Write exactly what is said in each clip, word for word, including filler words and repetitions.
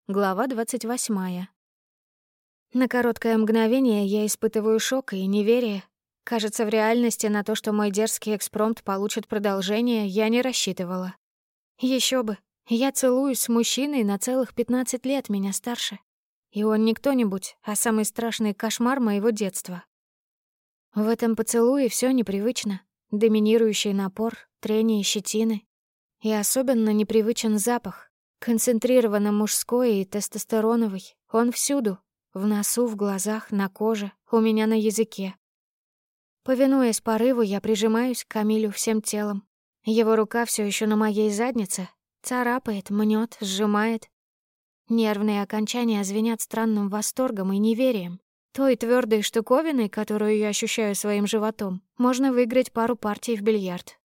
Глава двадцать восьмая. На короткое мгновение я испытываю шок и неверие. Кажется, в реальности на то, что мой дерзкий экспромт получит продолжение, я не рассчитывала. Еще бы, я целуюсь с мужчиной на целых пятнадцать лет меня старше. И он не кто-нибудь, а самый страшный кошмар моего детства. В этом поцелуе все непривычно. Доминирующий напор, трение щетины. И особенно непривычен запах. Концентрированно мужской и тестостероновый. Он всюду. В носу, в глазах, на коже, у меня на языке. Повинуясь порыву, я прижимаюсь к Камилю всем телом. Его рука все еще на моей заднице. Царапает, мнет, сжимает. Нервные окончания звенят странным восторгом и неверием. Той твердой штуковиной, которую я ощущаю своим животом, можно выиграть пару партий в бильярд.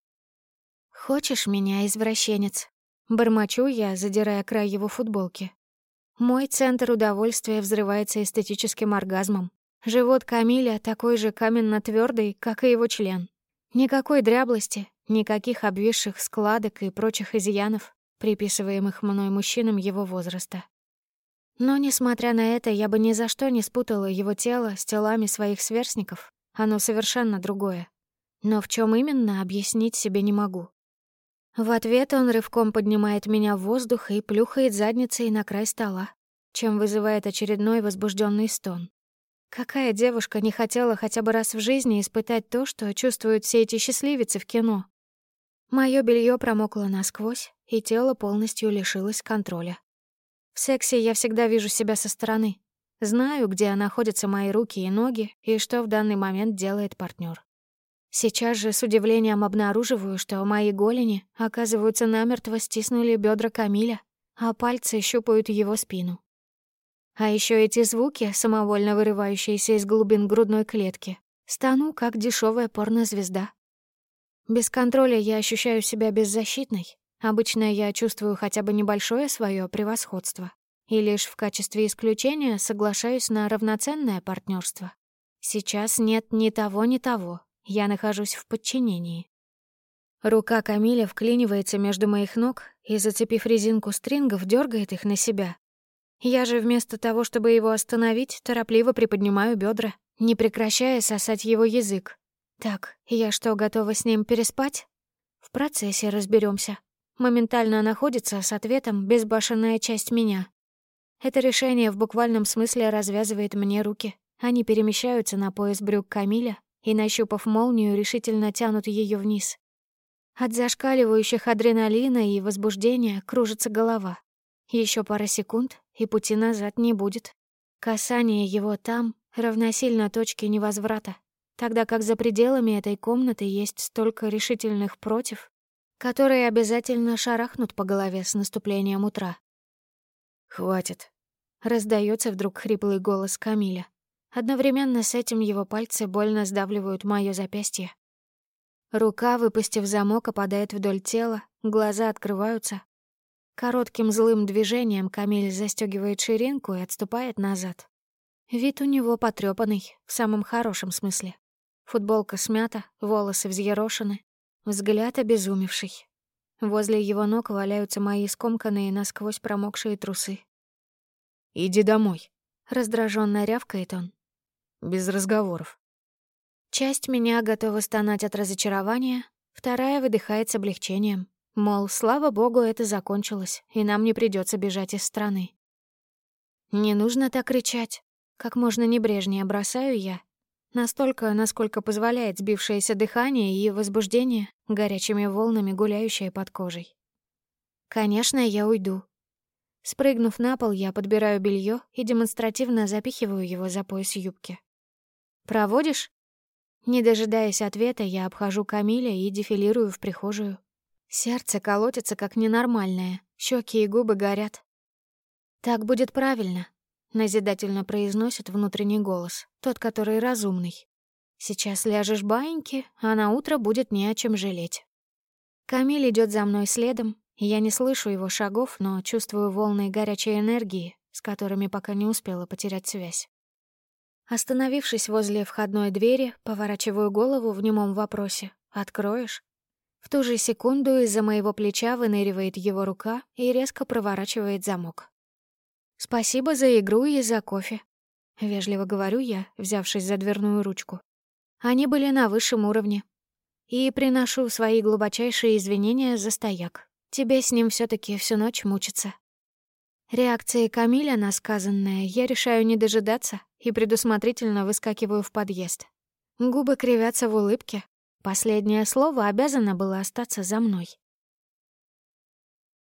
«Хочешь меня, извращенец?» Бормочу я, задирая край его футболки. Мой центр удовольствия взрывается эстетическим оргазмом. Живот Камиля такой же каменно-твёрдый, как и его член. Никакой дряблости, никаких обвисших складок и прочих изъянов, приписываемых мной мужчинам его возраста. Но, несмотря на это, я бы ни за что не спутала его тело с телами своих сверстников. Оно совершенно другое. Но в чем именно, объяснить себе не могу. В ответ он рывком поднимает меня в воздух и плюхает задницей на край стола, чем вызывает очередной возбужденный стон. Какая девушка не хотела хотя бы раз в жизни испытать то, что чувствуют все эти счастливицы в кино? Моё белье промокло насквозь, и тело полностью лишилось контроля. В сексе я всегда вижу себя со стороны. Знаю, где находятся мои руки и ноги, и что в данный момент делает партнер. Сейчас же с удивлением обнаруживаю, что мои голени, оказываются, намертво стиснули бедра Камиля, а пальцы щупают его спину. А еще эти звуки, самовольно вырывающиеся из глубин грудной клетки. Стану, как дешевая порнозвезда. Без контроля я ощущаю себя беззащитной. Обычно я чувствую хотя бы небольшое свое превосходство. И лишь в качестве исключения соглашаюсь на равноценное партнерство. Сейчас нет ни того, ни того. Я нахожусь в подчинении. Рука Камиля вклинивается между моих ног и, зацепив резинку стрингов, дергает их на себя. Я же вместо того, чтобы его остановить, торопливо приподнимаю бедра, не прекращая сосать его язык. Так, я что, готова с ним переспать? В процессе разберемся. Моментально находится с ответом безбашенная часть меня. Это решение в буквальном смысле развязывает мне руки. Они перемещаются на пояс брюк Камиля и, нащупав молнию, решительно тянут ее вниз. От зашкаливающих адреналина и возбуждения кружится голова. Еще пара секунд, и пути назад не будет. Касание его там равносильно точке невозврата, тогда как за пределами этой комнаты есть столько решительных против, которые обязательно шарахнут по голове с наступлением утра. «Хватит», — раздается вдруг хриплый голос Камиля. Одновременно с этим его пальцы больно сдавливают моё запястье. Рука, выпустив замок, опадает вдоль тела, глаза открываются. Коротким злым движением Камиль застёгивает ширинку и отступает назад. Вид у него потрёпанный, в самом хорошем смысле. Футболка смята, волосы взъерошены, взгляд обезумевший. Возле его ног валяются мои скомканные насквозь промокшие трусы. «Иди домой», — раздражённо рявкает он. «Без разговоров». Часть меня готова стонать от разочарования, вторая выдыхает с облегчением. Мол, слава богу, это закончилось, и нам не придётся бежать из страны. Не нужно так кричать. Как можно небрежнее бросаю я. Настолько, насколько позволяет сбившееся дыхание и возбуждение, горячими волнами гуляющее под кожей. Конечно, я уйду. Спрыгнув на пол, я подбираю белье и демонстративно запихиваю его за пояс юбки. «Проводишь?» Не дожидаясь ответа, я обхожу Камиля и дефилирую в прихожую. Сердце колотится как ненормальное, щеки и губы горят. «Так будет правильно», — назидательно произносит внутренний голос, тот, который разумный. «Сейчас ляжешь баиньки, а на утро будет не о чем жалеть». Камиль идет за мной следом, и я не слышу его шагов, но чувствую волны горячей энергии, с которыми пока не успела потерять связь. Остановившись возле входной двери, поворачиваю голову в немом вопросе: «Откроешь?» В ту же секунду из-за моего плеча выныривает его рука и резко проворачивает замок. Спасибо за игру и за кофе. Вежливо говорю я, взявшись за дверную ручку. Они были на высшем уровне. И приношу свои глубочайшие извинения за стояк. Тебе с ним все таки всю ночь мучиться. Реакции Камиля на сказанное я решаю не дожидаться и предусмотрительно выскакиваю в подъезд. Губы кривятся в улыбке. Последнее слово обязано было остаться за мной.